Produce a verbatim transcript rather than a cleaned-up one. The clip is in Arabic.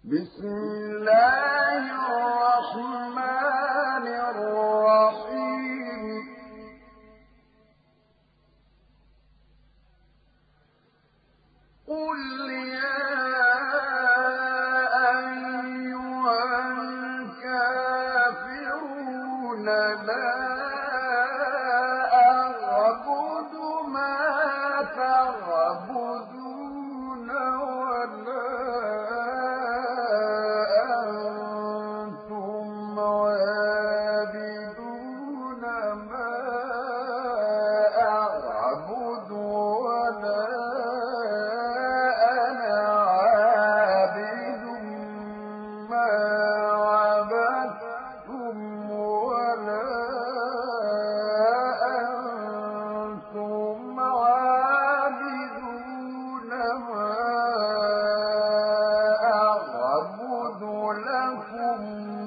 بسم الله الرحمن الرحيم قل يا أيها الكافرون لا أعبد ما تعبدون ولا أنتم عابدون ما أعبد ولا أنا عابد ما عبدتم ولا أنتم عابدون ما أعبد لكم